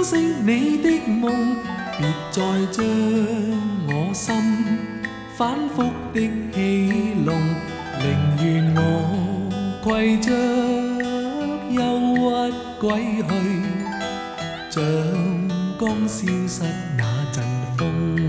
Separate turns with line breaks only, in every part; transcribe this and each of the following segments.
飾你的夢，別再將我心反覆的戲弄，寧願我攜着憂鬱歸去，像剛消失那陣風。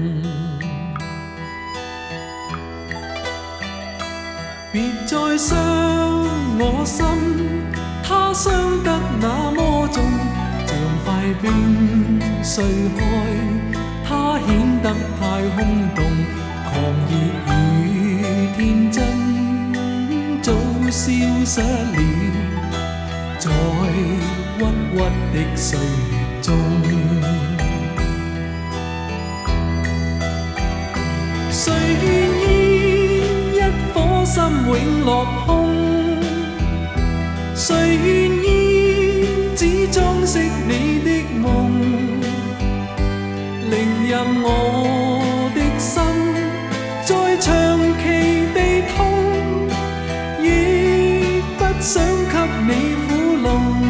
別再傷我心，它傷得那麼重，像塊冰碎開，它顯得太空洞，狂熱與天真早消失了，在鬱鬱的歲月中。誰願意一顆心永落空？誰願意只裝飾你的夢？寧任我的心再長期地痛，亦不想給你苦弄。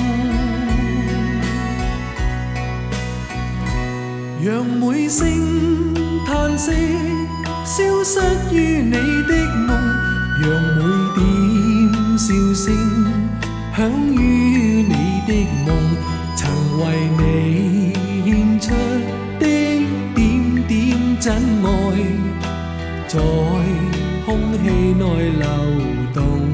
讓每聲嘆息消失於你的夢，讓每點笑聲響於你的夢，曾為你獻出的點點真愛，在空氣內流動。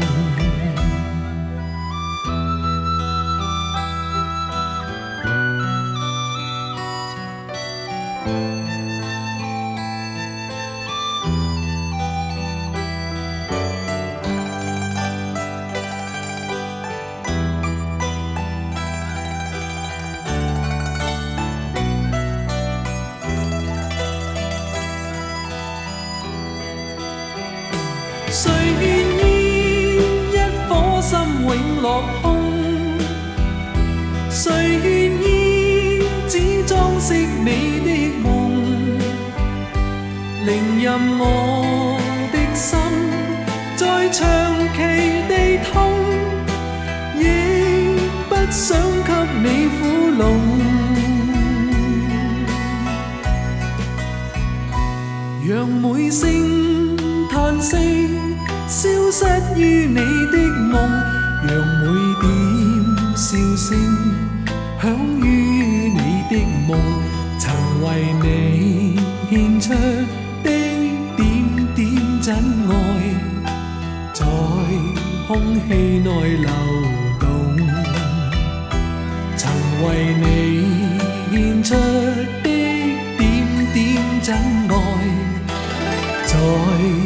誰願意一顆心永落空？誰願意只裝飾你的夢？寧任我的心再長期地痛，亦不想給你苦弄。讓每聲嘆息消失於你的夢，讓每點笑聲響於你的夢，曾為你獻出的點點真愛，在空氣內流動，曾為你獻出的點點真愛，在